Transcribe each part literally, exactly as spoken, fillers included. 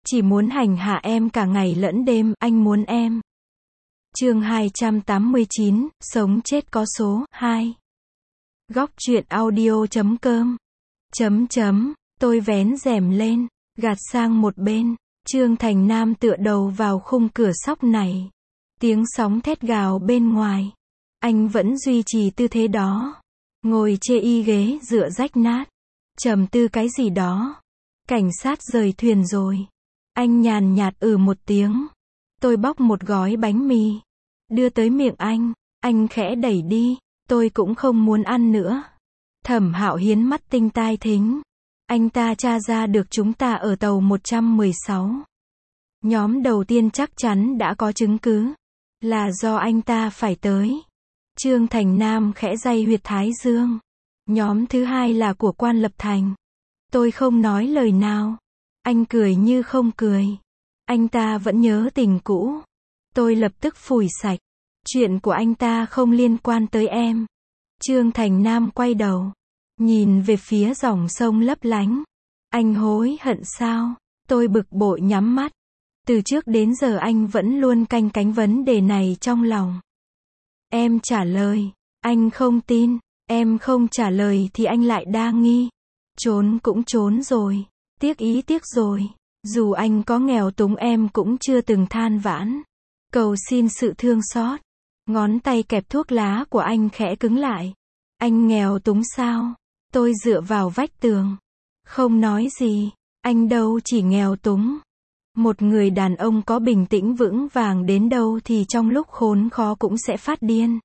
Chỉ muốn hành hạ em cả ngày lẫn đêm, anh muốn em. Chương hai trăm tám mươi chín, sống chết có số, hai. Góc truyện audio chấm com. Chấm chấm, tôi vén rèm lên, gạt sang một bên. Trương Thành Nam tựa đầu vào khung cửa sóc này. Tiếng sóng thét gào bên ngoài. Anh vẫn duy trì tư thế đó. Ngồi chê y ghế dựa rách nát. Trầm tư cái gì đó. Cảnh sát rời thuyền rồi. Anh nhàn nhạt ừ một tiếng. Tôi bóc một gói bánh mì. Đưa tới miệng anh. Anh khẽ đẩy đi. Tôi cũng không muốn ăn nữa. Thẩm Hạo Hiến mắt tinh tai thính. Anh ta tra ra được chúng ta ở tàu một trăm mười sáu. Nhóm đầu tiên chắc chắn đã có chứng cứ. Là do anh ta phải tới. Trương Thành Nam khẽ day huyệt thái dương. Nhóm thứ hai là của Quan Lập Thành. Tôi không nói lời nào. Anh cười như không cười. Anh ta vẫn nhớ tình cũ. Tôi lập tức phủi sạch. Chuyện của anh ta không liên quan tới em. Trương Thành Nam quay đầu. Nhìn về phía dòng sông lấp lánh. Anh hối hận sao? Tôi bực bội nhắm mắt. Từ trước đến giờ anh vẫn luôn canh cánh vấn đề này trong lòng. Em trả lời. Anh không tin. Em không trả lời thì anh lại đa nghi. Trốn cũng trốn rồi. Tiếc ý tiếc rồi. Dù anh có nghèo túng em cũng chưa từng than vãn. Cầu xin sự thương xót. Ngón tay kẹp thuốc lá của anh khẽ cứng lại. Anh nghèo túng sao? Tôi dựa vào vách tường. Không nói gì. Anh đâu chỉ nghèo túng. Một người đàn ông có bình tĩnh vững vàng đến đâu thì trong lúc khốn khó cũng sẽ phát điên.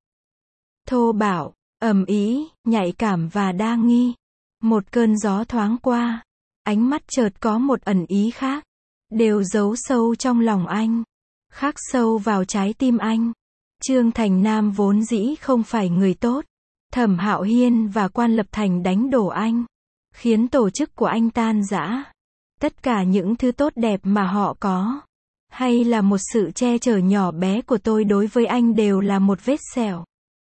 Thô bạo, ầm ĩ, nhạy cảm và đa nghi. Một cơn gió thoáng qua. Ánh mắt chợt có một ẩn ý khác. Đều giấu sâu trong lòng anh. Khắc sâu vào trái tim anh. Trương Thành Nam vốn dĩ không phải người tốt. Thẩm Hạo Hiên và Quan Lập Thành đánh đổ anh. Khiến tổ chức của anh tan rã. Tất cả những thứ tốt đẹp mà họ có. Hay là một sự che chở nhỏ bé của tôi đối với anh đều là một vết sẹo.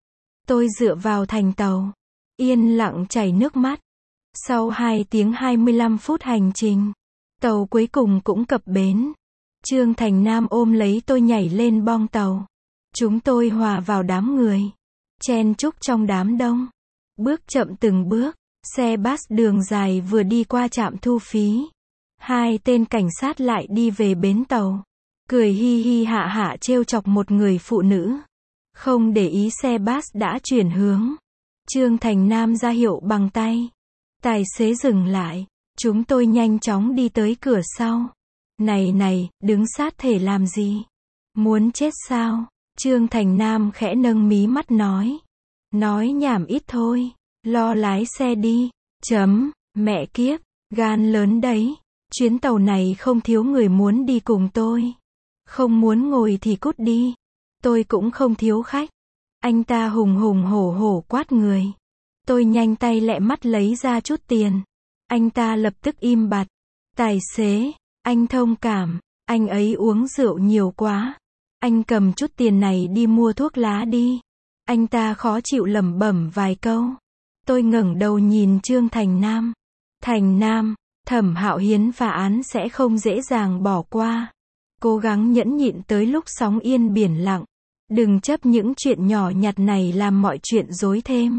Tôi dựa vào thành tàu. Yên lặng chảy nước mắt. Sau hai tiếng hai mươi lăm phút hành trình. Tàu cuối cùng cũng cập bến. Trương Thành Nam ôm lấy tôi nhảy lên bong tàu. Chúng tôi hòa vào đám người. Chen chúc trong đám đông. Bước chậm từng bước. Xe bus đường dài vừa đi qua trạm thu phí. Hai tên cảnh sát lại đi về bến tàu. Cười hi hi hạ hạ trêu chọc một người phụ nữ. Không để ý xe bus đã chuyển hướng. Trương Thành Nam ra hiệu bằng tay. Tài xế dừng lại. Chúng tôi nhanh chóng đi tới cửa sau. Này này, đứng sát thể làm gì? Muốn chết sao? Trương Thành Nam khẽ nâng mí mắt nói. Nói nhảm ít thôi. Lo lái xe đi. Chấm, mẹ kiếp, gan lớn đấy. Chuyến tàu này không thiếu người muốn đi cùng tôi. Không muốn ngồi thì cút đi. Tôi cũng không thiếu khách. Anh ta hùng hùng hổ hổ quát người. Tôi nhanh tay lẹ mắt lấy ra chút tiền. Anh ta lập tức im bặt. Tài xế, anh thông cảm. Anh ấy uống rượu nhiều quá. Anh cầm chút tiền này đi mua thuốc lá đi. Anh ta khó chịu lẩm bẩm vài câu. Tôi ngẩng đầu nhìn Trương Thành Nam. Thành Nam, Thẩm Hạo Hiến phá án sẽ không dễ dàng bỏ qua. Cố gắng nhẫn nhịn tới lúc sóng yên biển lặng. Đừng chấp những chuyện nhỏ nhặt này làm mọi chuyện rối thêm.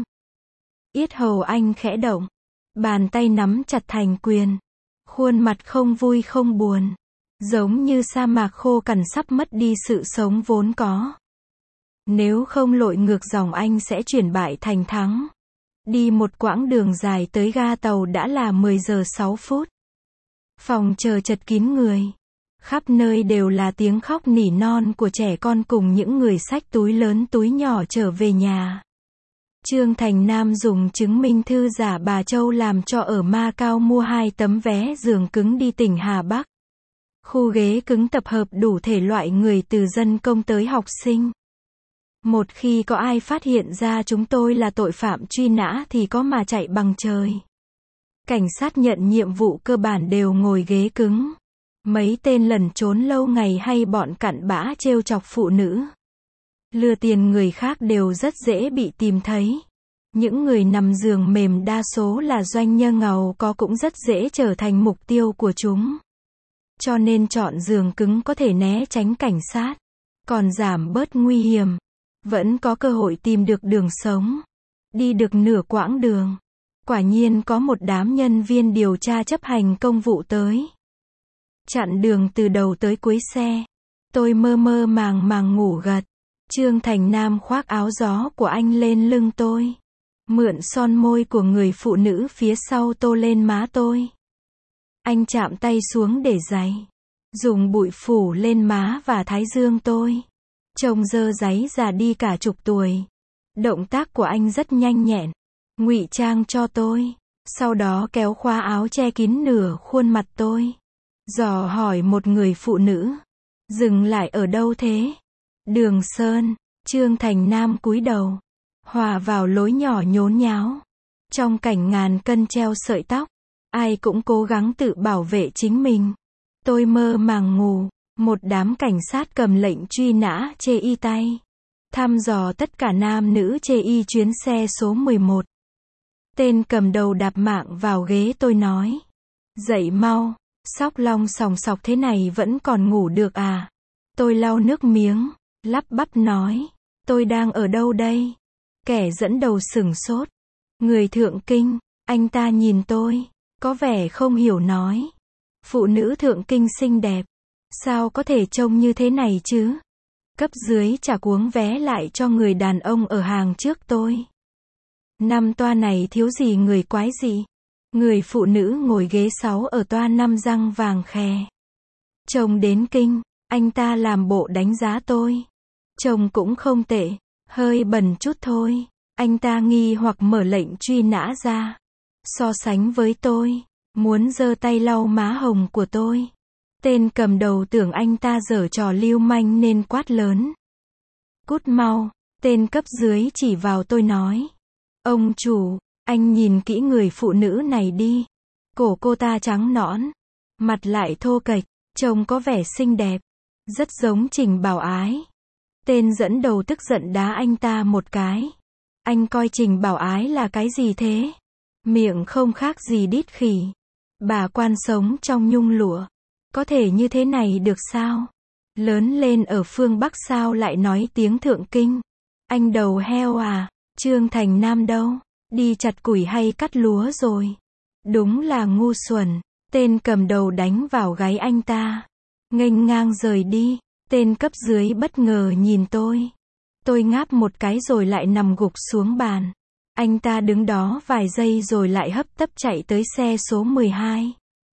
Yết hầu anh khẽ động. Bàn tay nắm chặt thành quyền. Khuôn mặt không vui không buồn. Giống như sa mạc khô cằn sắp mất đi sự sống vốn có. Nếu không lội ngược dòng anh sẽ chuyển bại thành thắng. Đi một quãng đường dài tới ga tàu đã là mười giờ sáu phút. Phòng chờ chật kín người. Khắp nơi đều là tiếng khóc nỉ non của trẻ con cùng những người xách túi lớn túi nhỏ trở về nhà. Trương Thành Nam dùng chứng minh thư giả bà Châu làm cho ở Macau mua hai tấm vé giường cứng đi tỉnh Hà Bắc. Khu ghế cứng tập hợp đủ thể loại người từ dân công tới học sinh. Một khi có ai phát hiện ra chúng tôi là tội phạm truy nã thì có mà chạy bằng trời. Cảnh sát nhận nhiệm vụ cơ bản đều ngồi ghế cứng. Mấy tên lẩn trốn lâu ngày hay bọn cặn bã trêu chọc phụ nữ. Lừa tiền người khác đều rất dễ bị tìm thấy. Những người nằm giường mềm đa số là doanh nhân giàu có cũng rất dễ trở thành mục tiêu của chúng. Cho nên chọn giường cứng có thể né tránh cảnh sát, còn giảm bớt nguy hiểm, vẫn có cơ hội tìm được đường sống. Đi được nửa quãng đường, quả nhiên có một đám nhân viên điều tra chấp hành công vụ tới. Chặn đường từ đầu tới cuối xe. Tôi mơ mơ màng màng ngủ gật. Trương Thành Nam khoác áo gió của anh lên lưng tôi. Mượn son môi của người phụ nữ phía sau tô lên má tôi. Anh chạm tay xuống để giày. Dùng bụi phủ lên má và thái dương tôi. Trông dơ dáy già đi cả chục tuổi. Động tác của anh rất nhanh nhẹn. Ngụy trang cho tôi. Sau đó kéo khóa áo che kín nửa khuôn mặt tôi. Dò hỏi một người phụ nữ. Dừng lại ở đâu thế? Đường Sơn. Trương Thành Nam cúi đầu. Hòa vào lối nhỏ nhốn nháo. Trong cảnh ngàn cân treo sợi tóc. Ai cũng cố gắng tự bảo vệ chính mình. Tôi mơ màng ngủ. Một đám cảnh sát cầm lệnh truy nã chê y tay. Thăm dò tất cả nam nữ chê y chuyến xe số mười một. Tên cầm đầu đạp mạng vào ghế tôi nói. Dậy mau, sóc long sòng sọc thế này vẫn còn ngủ được à? Tôi lau nước miếng, lắp bắp nói. Tôi đang ở đâu đây? Kẻ dẫn đầu sửng sốt. Người thượng kinh, anh ta nhìn tôi, có vẻ không hiểu nói. Phụ nữ thượng kinh xinh đẹp. Sao có thể trông như thế này chứ? Cấp dưới trả cuống vé lại cho người đàn ông ở hàng trước tôi. Năm toa này thiếu gì người quái gì? Người phụ nữ ngồi ghế sáu ở toa năm răng vàng khè. Trông đến kinh, anh ta làm bộ đánh giá tôi. Trông cũng không tệ, hơi bẩn chút thôi. Anh ta nghi hoặc mở lệnh truy nã ra. So sánh với tôi, muốn giơ tay lau má hồng của tôi. Tên cầm đầu tưởng anh ta giở trò lưu manh nên quát lớn. Cút mau, tên cấp dưới chỉ vào tôi nói. Ông chủ, anh nhìn kỹ người phụ nữ này đi. Cổ cô ta trắng nõn, mặt lại thô kệch, trông có vẻ xinh đẹp, rất giống Trình Bảo Ái. Tên dẫn đầu tức giận đá anh ta một cái. Anh coi Trình Bảo Ái là cái gì thế? Miệng không khác gì đít khỉ. Bà quan sống trong nhung lụa. Có thể như thế này được sao? Lớn lên ở phương Bắc sao lại nói tiếng thượng kinh? Anh đầu heo à? Trương Thành Nam đâu? Đi chặt củi hay cắt lúa rồi? Đúng là ngu xuẩn. Tên cầm đầu đánh vào gáy anh ta. Nghênh ngang rời đi. Tên cấp dưới bất ngờ nhìn tôi. Tôi ngáp một cái rồi lại nằm gục xuống bàn. Anh ta đứng đó vài giây rồi lại hấp tấp chạy tới xe số mười hai.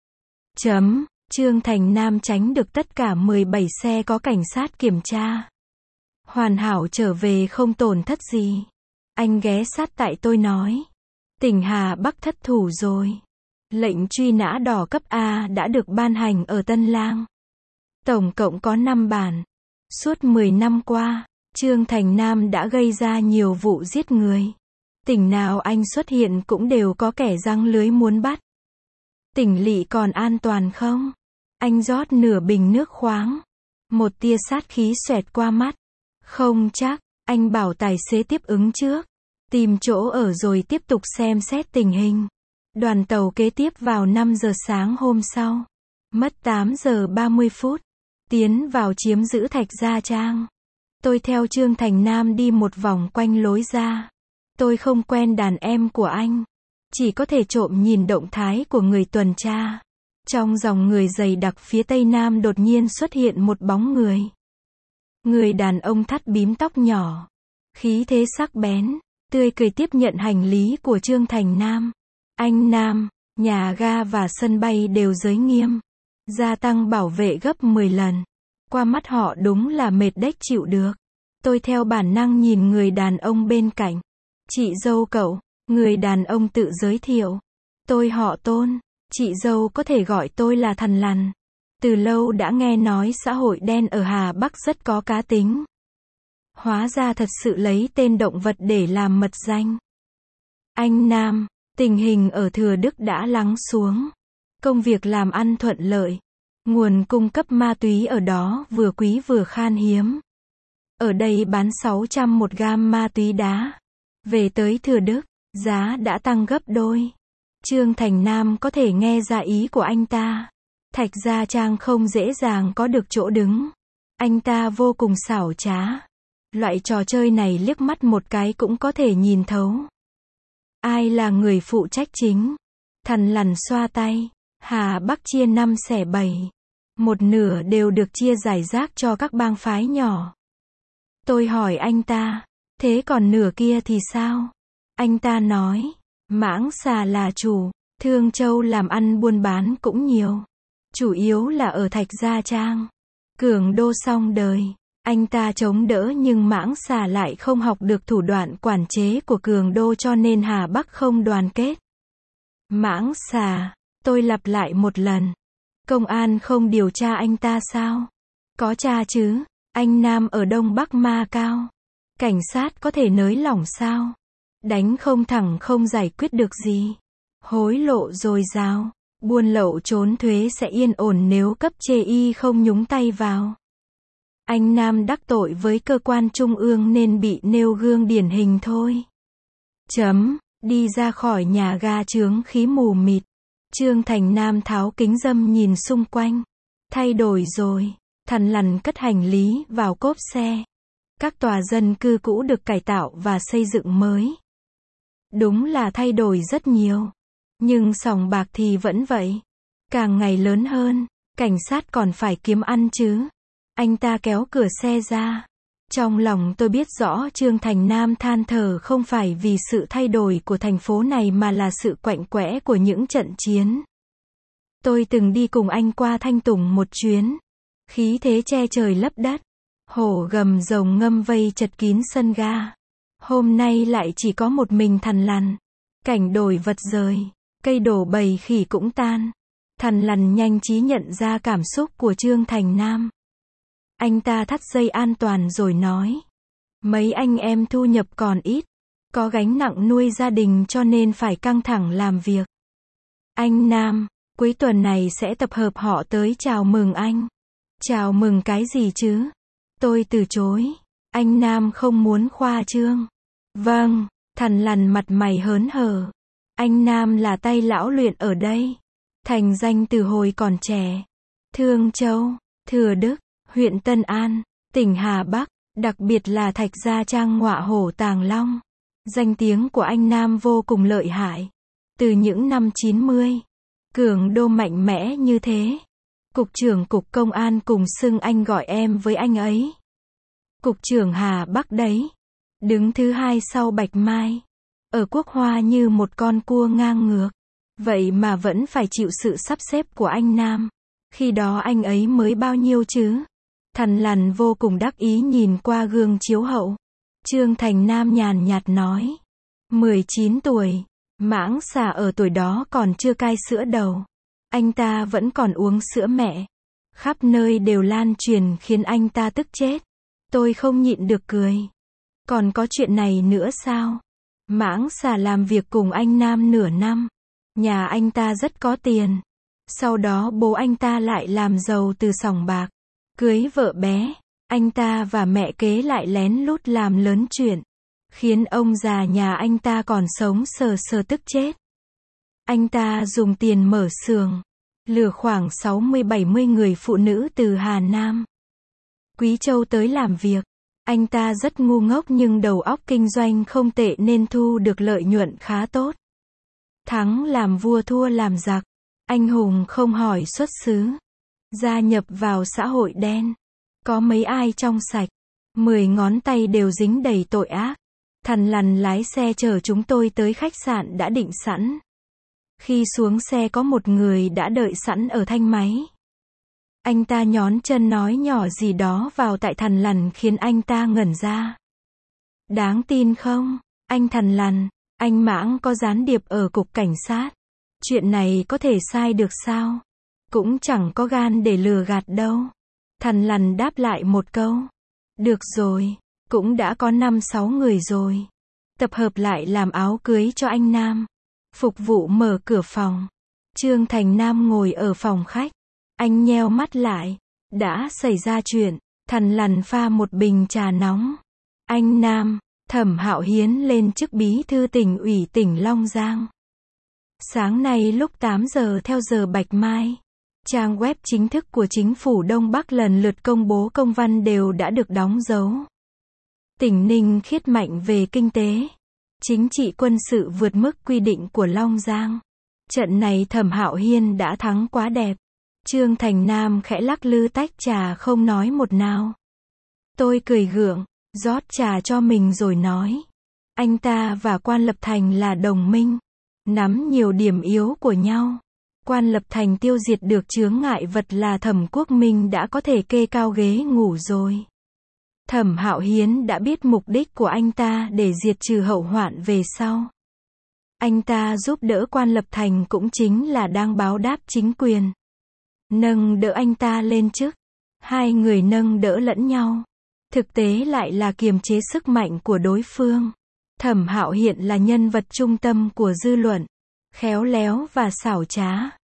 Chấm. Trương Thành Nam tránh được tất cả mười bảy xe có cảnh sát kiểm tra. Hoàn hảo trở về không tổn thất gì. Anh ghé sát tại tôi nói. Tỉnh Hà Bắc thất thủ rồi. Lệnh truy nã đỏ cấp A đã được ban hành ở Tân Lang. Tổng cộng có năm bản. Suốt mười năm qua, Trương Thành Nam đã gây ra nhiều vụ giết người. Tỉnh nào anh xuất hiện cũng đều có kẻ giăng lưới muốn bắt. Tỉnh lỵ còn an toàn không? Anh rót nửa bình nước khoáng. Một tia sát khí xoẹt qua mắt. Không chắc, anh bảo tài xế tiếp ứng trước. Tìm chỗ ở rồi tiếp tục xem xét tình hình. Đoàn tàu kế tiếp vào năm giờ sáng hôm sau. Mất tám giờ ba mươi phút. Tiến vào chiếm giữ Thạch Gia Trang. Tôi theo Trương Thành Nam đi một vòng quanh lối ra. Tôi không quen đàn em của anh. Chỉ có thể trộm nhìn động thái của người tuần tra. Trong dòng người dày đặc phía tây nam đột nhiên xuất hiện một bóng người. Người đàn ông thắt bím tóc nhỏ. Khí thế sắc bén, tươi cười tiếp nhận hành lý của Trương Thành Nam. Anh Nam, nhà ga và sân bay đều giới nghiêm. Gia tăng bảo vệ gấp mười lần. Qua mắt họ đúng là mệt đếch chịu được. Tôi theo bản năng nhìn người đàn ông bên cạnh. Chị dâu cậu, người đàn ông tự giới thiệu. Tôi họ Tôn, chị dâu có thể gọi tôi là Thằn Lằn. Từ lâu đã nghe nói xã hội đen ở Hà Bắc rất có cá tính. Hóa ra thật sự lấy tên động vật để làm mật danh. Anh Nam, tình hình ở Thừa Đức đã lắng xuống. Công việc làm ăn thuận lợi. Nguồn cung cấp ma túy ở đó vừa quý vừa khan hiếm. Ở đây bán sáu trăm một gam ma túy đá. Về tới Thừa Đức, giá đã tăng gấp đôi. Trương Thành Nam có thể nghe ra ý của anh ta. Thạch Gia Trang không dễ dàng có được chỗ đứng. Anh ta vô cùng xảo trá. Loại trò chơi này liếc mắt một cái cũng có thể nhìn thấu. Ai là người phụ trách chính? Thằn Lằn xoa tay. Hà Bắc chia năm xẻ bảy. Một nửa đều được chia rải rác cho các bang phái nhỏ. Tôi hỏi anh ta, thế còn nửa kia thì sao? Anh ta nói, Mãng Xà là chủ, Thương Châu làm ăn buôn bán cũng nhiều. Chủ yếu là ở Thạch Gia Trang. Cường Đô xong đời, anh ta chống đỡ nhưng Mãng Xà lại không học được thủ đoạn quản chế của Cường Đô cho nên Hà Bắc không đoàn kết. Mãng Xà, tôi lặp lại một lần. Công an không điều tra anh ta sao? Có tra chứ, anh Nam ở Đông Bắc Ma Cao. Cảnh sát có thể nới lỏng sao? Đánh không thẳng không giải quyết được gì. Hối lộ dồi dào, buôn lậu trốn thuế sẽ yên ổn nếu cấp chê y không nhúng tay vào. Anh Nam đắc tội với cơ quan trung ương nên bị nêu gương điển hình thôi. Chấm, đi ra khỏi nhà ga chướng khí mù mịt. Trương Thành Nam tháo kính râm nhìn xung quanh. Thay đổi rồi, Thằn Lằn cất hành lý vào cốp xe. Các tòa dân cư cũ được cải tạo và xây dựng mới. Đúng là thay đổi rất nhiều. Nhưng sòng bạc thì vẫn vậy. Càng ngày lớn hơn, cảnh sát còn phải kiếm ăn chứ. Anh ta kéo cửa xe ra. Trong lòng tôi biết rõ Trương Thành Nam than thở không phải vì sự thay đổi của thành phố này mà là sự quạnh quẽ của những trận chiến. Tôi từng đi cùng anh qua Thanh Tùng một chuyến. Khí thế che trời lấp đất. Hổ gầm rồng ngâm vây chật kín sân ga. Hôm nay lại chỉ có một mình Thằn Lằn. Cảnh đổi vật rời. Cây đổ bầy khỉ cũng tan. Thằn Lằn nhanh trí nhận ra cảm xúc của Trương Thành Nam. Anh ta thắt dây an toàn rồi nói. Mấy anh em thu nhập còn ít. Có gánh nặng nuôi gia đình cho nên phải căng thẳng làm việc. Anh Nam, cuối tuần này sẽ tập hợp họ tới chào mừng anh. Chào mừng cái gì chứ? Tôi từ chối. Anh Nam không muốn khoa trương. Vâng, Thằn Lằn mặt mày hớn hở. Anh Nam là tay lão luyện ở đây. Thành danh từ hồi còn trẻ. Thương Châu, Thừa Đức, huyện Tân An, tỉnh Hà Bắc, đặc biệt là Thạch Gia Trang ngọa hổ tàng long. Danh tiếng của anh Nam vô cùng lợi hại. Từ những năm chín mươi, Cường Đô mạnh mẽ như thế. Cục trưởng Cục Công an cùng xưng anh gọi em với anh ấy. Cục trưởng Hà Bắc đấy. Đứng thứ hai sau Bạch Mai. Ở Quốc Hoa như một con cua ngang ngược. Vậy mà vẫn phải chịu sự sắp xếp của anh Nam. Khi đó anh ấy mới bao nhiêu chứ? Thằn Lằn vô cùng đắc ý nhìn qua gương chiếu hậu. Trương Thành Nam nhàn nhạt nói. mười chín tuổi. Mãng Xà ở tuổi đó còn chưa cai sữa đầu. Anh ta vẫn còn uống sữa mẹ. Khắp nơi đều lan truyền khiến anh ta tức chết. Tôi không nhịn được cười. Còn có chuyện này nữa sao? Mãng Xà làm việc cùng anh Nam nửa năm. Nhà anh ta rất có tiền. Sau đó bố anh ta lại làm giàu từ sòng bạc. Cưới vợ bé. Anh ta và mẹ kế lại lén lút làm lớn chuyện. Khiến ông già nhà anh ta còn sống sờ sờ tức chết. Anh ta dùng tiền mở xưởng. Lừa khoảng sáu mươi bảy mươi người phụ nữ từ Hà Nam, Quý Châu tới làm việc. Anh ta rất ngu ngốc nhưng đầu óc kinh doanh không tệ nên thu được lợi nhuận khá tốt. Thắng làm vua thua làm giặc. Anh hùng không hỏi xuất xứ. Gia nhập vào xã hội đen. Có mấy ai trong sạch. Mười ngón tay đều dính đầy tội ác. Thằn Lằn lái xe chở chúng tôi tới khách sạn đã định sẵn. Khi xuống xe có một người đã đợi sẵn ở thanh máy. Anh ta nhón chân nói nhỏ gì đó vào tai Thằn Lằn khiến anh ta ngẩn ra. Đáng tin không? Anh Thằn Lằn, anh Mãng có gián điệp ở cục cảnh sát. Chuyện này có thể sai được sao? Cũng chẳng có gan để lừa gạt đâu. Thằn Lằn đáp lại một câu. Được rồi, cũng đã có năm sáu người rồi. Tập hợp lại làm áo cưới cho anh Nam. Phục vụ mở cửa phòng. Trương Thành Nam ngồi ở phòng khách. Anh nheo mắt lại. Đã xảy ra chuyện. Thằn Lằn pha một bình trà nóng. Anh Nam, Thẩm Hạo Hiến lên chức bí thư tỉnh ủy tỉnh Long Giang. Sáng nay lúc tám giờ theo giờ Bạch Mai. Trang web chính thức của chính phủ Đông Bắc lần lượt công bố công văn đều đã được đóng dấu. Tỉnh Ninh khiết mạnh về kinh tế, chính trị quân sự vượt mức quy định của Long Giang. Trận này Thẩm Hạo Hiên đã thắng quá đẹp. Trương Thành Nam khẽ lắc lư tách trà không nói một nào. Tôi cười gượng, rót trà cho mình rồi nói. Anh ta và Quan Lập Thành là đồng minh, nắm nhiều điểm yếu của nhau. Quan Lập Thành tiêu diệt được chướng ngại vật là Thẩm Quốc Minh đã có thể kê cao ghế ngủ rồi. Thẩm Hạo Hiến đã biết mục đích của anh ta để diệt trừ hậu hoạn về sau. Anh ta giúp đỡ Quan Lập Thành cũng chính là đang báo đáp chính quyền. Nâng đỡ anh ta lên chức. Hai người nâng đỡ lẫn nhau. Thực tế lại là kiềm chế sức mạnh của đối phương. Thẩm Hạo hiện là nhân vật trung tâm của dư luận. Khéo léo và xảo trá.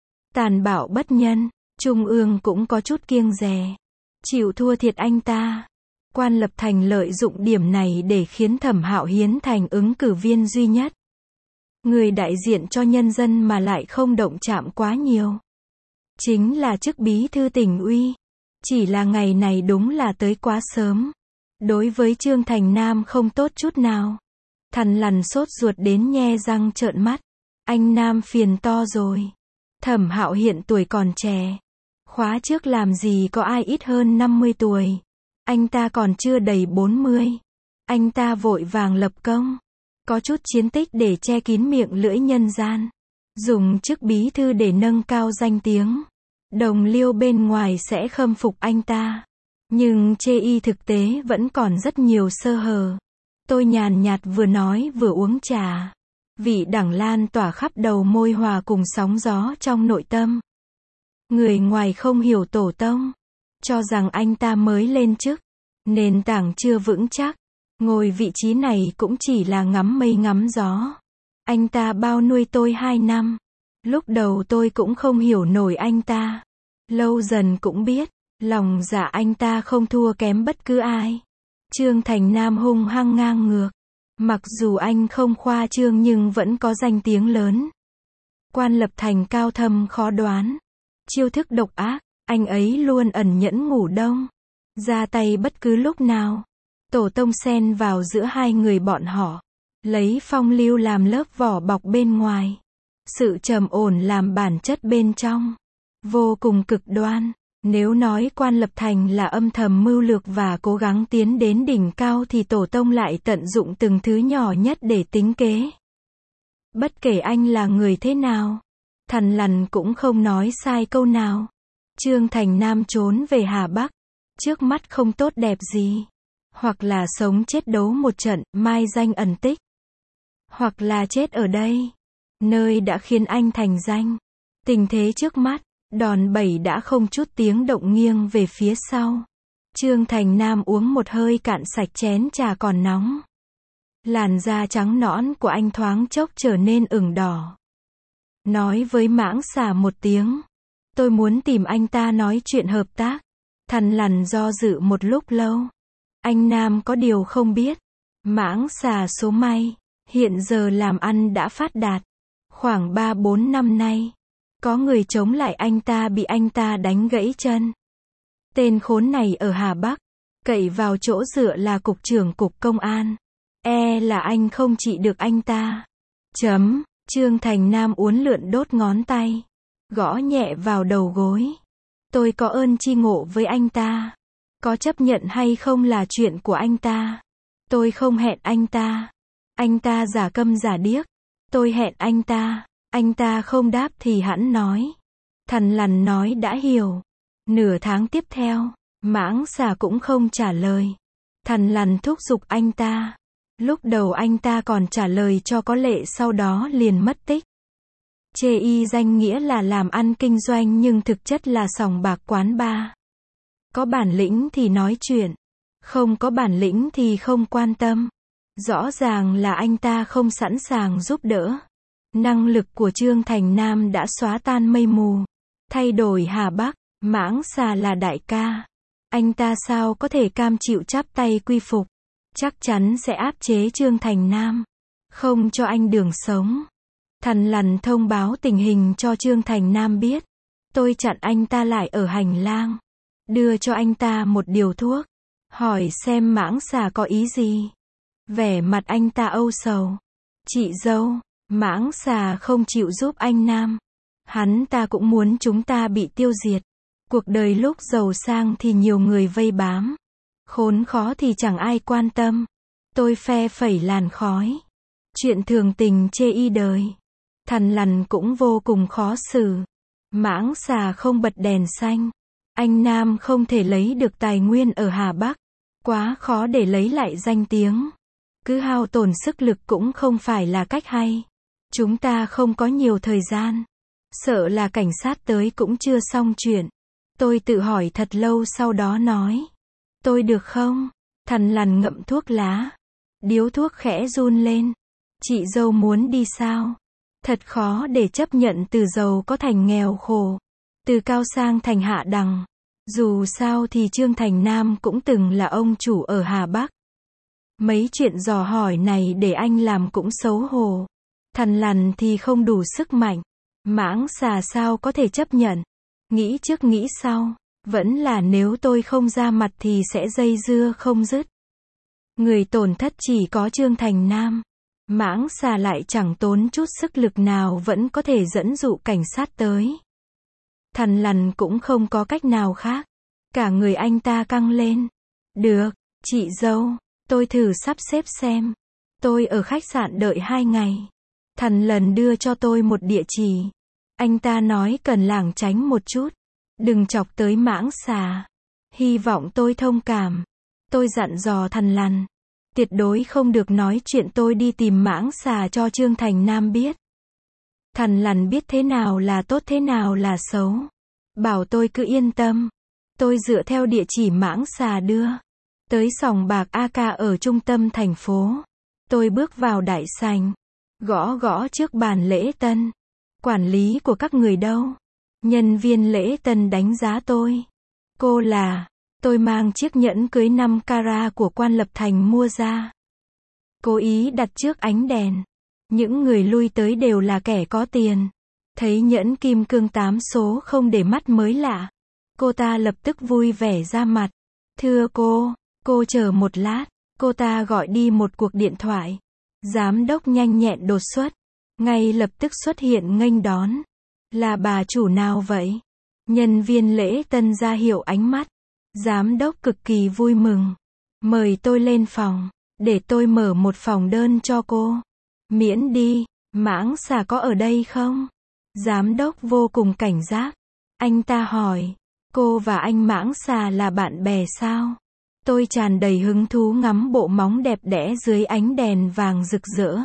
Tàn bạo bất nhân. Trung ương cũng có chút kiêng dè. Chịu thua thiệt anh ta. Quan Lập Thành lợi dụng điểm này để khiến Thẩm Hạo Hiến thành ứng cử viên duy nhất. Người đại diện cho nhân dân mà lại không động chạm quá nhiều. Chính là chức bí thư tỉnh ủy. Chỉ là ngày này đúng là tới quá sớm. Đối với Trương Thành Nam không tốt chút nào. Thằn lằn sốt ruột đến nhe răng trợn mắt. Anh Nam phiền to rồi. Thẩm Hạo hiện tuổi còn trẻ. Khóa trước làm gì có ai ít hơn năm mươi tuổi. Anh ta còn chưa đầy bốn mươi. Anh ta vội vàng lập công. Có chút chiến tích để che kín miệng lưỡi nhân gian. Dùng chức bí thư để nâng cao danh tiếng. Đồng liêu bên ngoài sẽ khâm phục anh ta. Nhưng chê y thực tế vẫn còn rất nhiều sơ hở. Tôi nhàn nhạt vừa nói vừa uống trà. Vị đẳng lan tỏa khắp đầu môi hòa cùng sóng gió trong nội tâm. Người ngoài không hiểu tổ tông. Cho rằng anh ta mới lên chức. Nền tảng chưa vững chắc. Ngồi vị trí này cũng chỉ là ngắm mây ngắm gió. Anh ta bao nuôi tôi hai năm. Lúc đầu tôi cũng không hiểu nổi anh ta. Lâu dần cũng biết. Lòng dạ anh ta không thua kém bất cứ ai. Trương Thành Nam hung hăng ngang ngược. Mặc dù anh không khoa trương nhưng vẫn có danh tiếng lớn. Quan Lập Thành cao thâm khó đoán. Chiêu thức độc ác. Anh ấy luôn ẩn nhẫn ngủ đông. Ra tay bất cứ lúc nào. Tổ tông xen vào giữa hai người bọn họ. Lấy phong lưu làm lớp vỏ bọc bên ngoài. Sự trầm ổn làm bản chất bên trong. Vô cùng cực đoan. Nếu nói Quan Lập Thành là âm thầm mưu lược và cố gắng tiến đến đỉnh cao thì tổ tông lại tận dụng từng thứ nhỏ nhất để tính kế. Bất kể anh là người thế nào, thằn lằn cũng không nói sai câu nào. Trương Thành Nam trốn về Hà Bắc. Trước mắt không tốt đẹp gì. Hoặc là sống chết đấu một trận, mai danh ẩn tích. Hoặc là chết ở đây. Nơi đã khiến anh thành danh. Tình thế trước mắt, đòn bẩy đã không chút tiếng động nghiêng về phía sau. Trương Thành Nam uống một hơi cạn sạch chén trà còn nóng. Làn da trắng nõn của anh thoáng chốc trở nên ửng đỏ. Nói với Mãng Xà một tiếng. Tôi muốn tìm anh ta nói chuyện hợp tác. Thằn lằn do dự một lúc lâu. Anh Nam có điều không biết. Mãng Xà số may. Hiện giờ làm ăn đã phát đạt. Khoảng ba bốn năm nay. Có người chống lại anh ta bị anh ta đánh gãy chân. Tên khốn này ở Hà Bắc. Cậy vào chỗ dựa là cục trưởng cục công an. E là anh không trị được anh ta. Chấm. Trương Thành Nam uốn lượn đốt ngón tay. Gõ nhẹ vào đầu gối. Tôi có ơn chi ngộ với anh ta. Có chấp nhận hay không là chuyện của anh ta. Tôi không hẹn anh ta. Anh ta giả câm giả điếc. Tôi hẹn anh ta. Anh ta không đáp thì hẵng nói. Thằn lằn nói đã hiểu. Nửa tháng tiếp theo, Mãng Xà cũng không trả lời. Thằn lằn thúc giục anh ta. Lúc đầu anh ta còn trả lời cho có lệ, sau đó liền mất tích. Chê y danh nghĩa là làm ăn kinh doanh nhưng thực chất là sòng bạc quán bar. Có bản lĩnh thì nói chuyện. Không có bản lĩnh thì không quan tâm. Rõ ràng là anh ta không sẵn sàng giúp đỡ. Năng lực của Trương Thành Nam đã xóa tan mây mù. Thay đổi Hà Bắc, Mãng Xà là đại ca. Anh ta sao có thể cam chịu chắp tay quy phục. Chắc chắn sẽ áp chế Trương Thành Nam. Không cho anh đường sống. Thằn lằn thông báo tình hình cho Trương Thành Nam biết. Tôi chặn anh ta lại ở hành lang, đưa cho anh ta một điều thuốc, hỏi xem mãng xà có ý gì. Vẻ mặt anh ta âu sầu. Chị dâu, mãng xà không chịu giúp anh Nam. Hắn ta cũng muốn chúng ta bị tiêu diệt. Cuộc đời lúc giàu sang thì nhiều người vây bám. Khốn khó thì chẳng ai quan tâm. Tôi phe phẩy làn khói. Chuyện thường tình chê y đời. Thằn lằn cũng vô cùng khó xử. Mãng xà không bật đèn xanh. Anh Nam không thể lấy được tài nguyên ở Hà Bắc. Quá khó để lấy lại danh tiếng. Cứ hao tổn sức lực cũng không phải là cách hay. Chúng ta không có nhiều thời gian. Sợ là cảnh sát tới cũng chưa xong chuyện. Tôi tự hỏi thật lâu sau đó nói. Tôi được không? Thằn lằn ngậm thuốc lá. Điếu thuốc khẽ run lên. Chị dâu muốn đi sao? Thật khó để chấp nhận từ giàu có thành nghèo khổ. Từ cao sang thành hạ đẳng. Dù sao thì Trương Thành Nam cũng từng là ông chủ ở Hà Bắc. Mấy chuyện dò hỏi này để anh làm cũng xấu hổ. Thằn lằn thì không đủ sức mạnh. Mãng xà sao có thể chấp nhận. Nghĩ trước nghĩ sau. Vẫn là nếu tôi không ra mặt thì sẽ dây dưa không dứt. Người tổn thất chỉ có Trương Thành Nam. Mãng xà lại chẳng tốn chút sức lực nào vẫn có thể dẫn dụ cảnh sát tới. Thằn lằn cũng không có cách nào khác. Cả người anh ta căng lên. Được, chị dâu, tôi thử sắp xếp xem. Tôi ở khách sạn đợi hai ngày. Thằn lằn đưa cho tôi một địa chỉ. Anh ta nói cần lảng tránh một chút. Đừng chọc tới mãng xà. Hy vọng tôi thông cảm. Tôi dặn dò thằn lằn. Tuyệt đối không được nói chuyện tôi đi tìm mãng xà cho Trương Thành Nam biết. Thằn lằn biết thế nào là tốt thế nào là xấu. Bảo tôi cứ yên tâm. Tôi dựa theo địa chỉ mãng xà đưa. Tới sòng bạc a ca ở trung tâm thành phố. Tôi bước vào đại sảnh. Gõ gõ trước bàn lễ tân. Quản lý của các người đâu? Nhân viên lễ tân đánh giá tôi. Cô là... Tôi mang chiếc nhẫn cưới năm carat của Quan Lập Thành mua ra. Cố ý đặt trước ánh đèn. Những người lui tới đều là kẻ có tiền. Thấy nhẫn kim cương tám số không để mắt mới lạ. Cô ta lập tức vui vẻ ra mặt. Thưa cô, cô chờ một lát. Cô ta gọi đi một cuộc điện thoại. Giám đốc nhanh nhẹn đột xuất. Ngay lập tức xuất hiện nghênh đón. Là bà chủ nào vậy? Nhân viên lễ tân ra hiệu ánh mắt. Giám đốc cực kỳ vui mừng. Mời tôi lên phòng. Để tôi mở một phòng đơn cho cô. Miễn đi. Mãng xà có ở đây không? Giám đốc vô cùng cảnh giác. Anh ta hỏi. Cô và anh mãng xà là bạn bè sao? Tôi tràn đầy hứng thú ngắm bộ móng đẹp đẽ dưới ánh đèn vàng rực rỡ.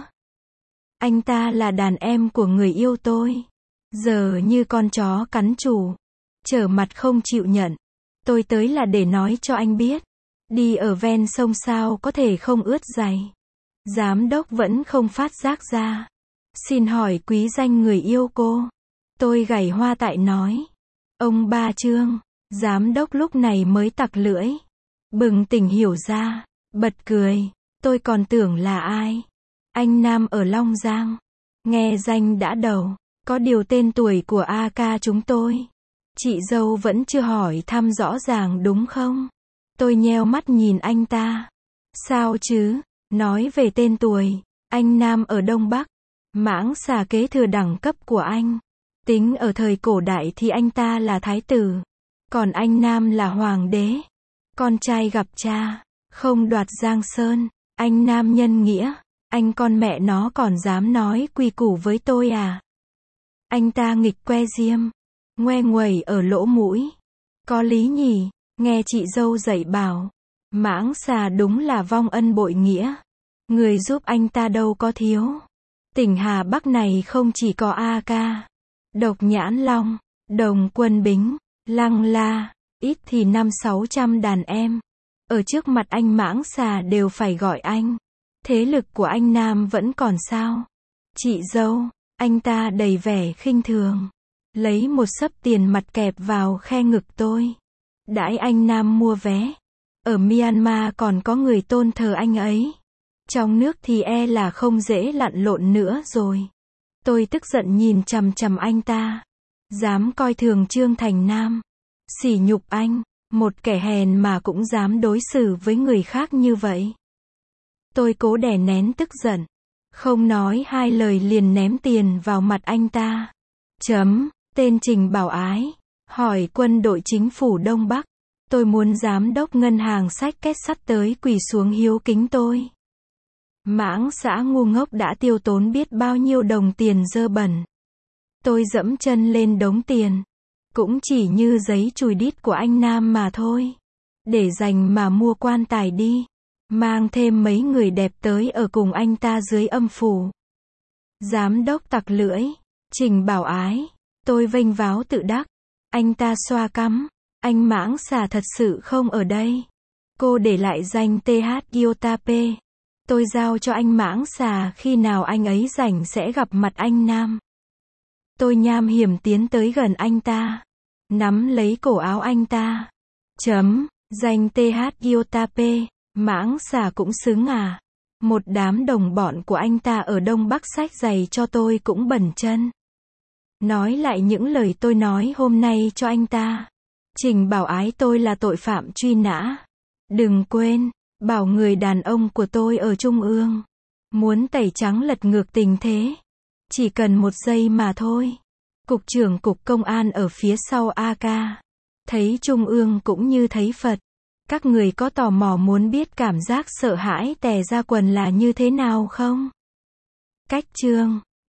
Anh ta là đàn em của người yêu tôi. Giờ như con chó cắn chủ. Trở mặt không chịu nhận. Tôi tới là để nói cho anh biết. Đi ở ven sông sao có thể không ướt giày. Giám đốc vẫn không phát giác ra. Xin hỏi quý danh người yêu cô. Tôi gảy hoa tại nói. Ông ba Trương. Giám đốc lúc này mới tặc lưỡi. Bừng tỉnh hiểu ra. Bật cười. Tôi còn tưởng là ai. Anh Nam ở Long Giang. Nghe danh đã đầu. Có điều tên tuổi của a ca chúng tôi. Chị dâu vẫn chưa hỏi thăm rõ ràng đúng không? Tôi nheo mắt nhìn anh ta. Sao chứ? Nói về tên tuổi. Anh Nam ở Đông Bắc. Mãng xà kế thừa đẳng cấp của anh. Tính ở thời cổ đại thì anh ta là thái tử. Còn anh Nam là hoàng đế. Con trai gặp cha. Không đoạt Giang Sơn. Anh Nam nhân nghĩa. Anh con mẹ nó còn dám nói quy củ với tôi à? Anh ta nghịch que diêm. Ngoe nguẩy ở lỗ mũi. Có lý nhỉ, nghe chị dâu dạy bảo. Mãng xà đúng là vong ân bội nghĩa. Người giúp anh ta đâu có thiếu. Tỉnh Hà Bắc này không chỉ có a ca. Độc Nhãn Long, Đồng Quân Bính, Lăng La, ít thì năm sáu trăm đàn em. Ở trước mặt anh mãng xà đều phải gọi anh. Thế lực của anh Nam vẫn còn sao? Chị dâu, anh ta đầy vẻ khinh thường. Lấy một xấp tiền mặt kẹp vào khe ngực tôi. Đãi anh Nam mua vé. Ở Myanmar còn có người tôn thờ anh ấy. Trong nước thì e là không dễ lặn lộn nữa rồi. Tôi tức giận nhìn chằm chằm anh ta. Dám coi thường Trương Thành Nam. Sỉ nhục anh. Một kẻ hèn mà cũng dám đối xử với người khác như vậy. Tôi cố đè nén tức giận. Không nói hai lời liền ném tiền vào mặt anh ta. Chấm. Tên Trình Bảo Ái. Hỏi quân đội chính phủ Đông Bắc. Tôi muốn giám đốc ngân hàng xách két sắt tới quỳ xuống hiếu kính tôi. Mãng xã ngu ngốc đã tiêu tốn biết bao nhiêu đồng tiền dơ bẩn. Tôi dẫm chân lên đống tiền. Cũng chỉ như giấy chùi đít của anh Nam mà thôi. Để dành mà mua quan tài đi. Mang thêm mấy người đẹp tới ở cùng anh ta dưới âm phủ. Giám đốc tặc lưỡi. Trình Bảo Ái. Tôi vênh váo tự đắc. Anh ta xoa cằm. Anh Mãng xà thật sự không ở đây. Cô để lại danh tê hát iota pê. Tôi giao cho anh Mãng xà, khi nào anh ấy rảnh sẽ gặp mặt anh Nam. Tôi nham hiểm tiến tới gần anh ta. Nắm lấy cổ áo anh ta. Chấm. Danh tê hát iota pê. Mãng xà cũng xứng à. Một đám đồng bọn của anh ta ở Đông Bắc xách giày cho tôi cũng bẩn chân. Nói lại những lời tôi nói hôm nay cho anh ta. Trình Bảo Ái, tôi là tội phạm truy nã. Đừng quên, bảo người đàn ông của tôi ở Trung ương. Muốn tẩy trắng lật ngược tình thế. Chỉ cần một giây mà thôi. Cục trưởng Cục Công an ở phía sau a ca. Thấy Trung ương cũng như thấy Phật. Các người có tò mò muốn biết cảm giác sợ hãi tè ra quần là như thế nào không? Cách chương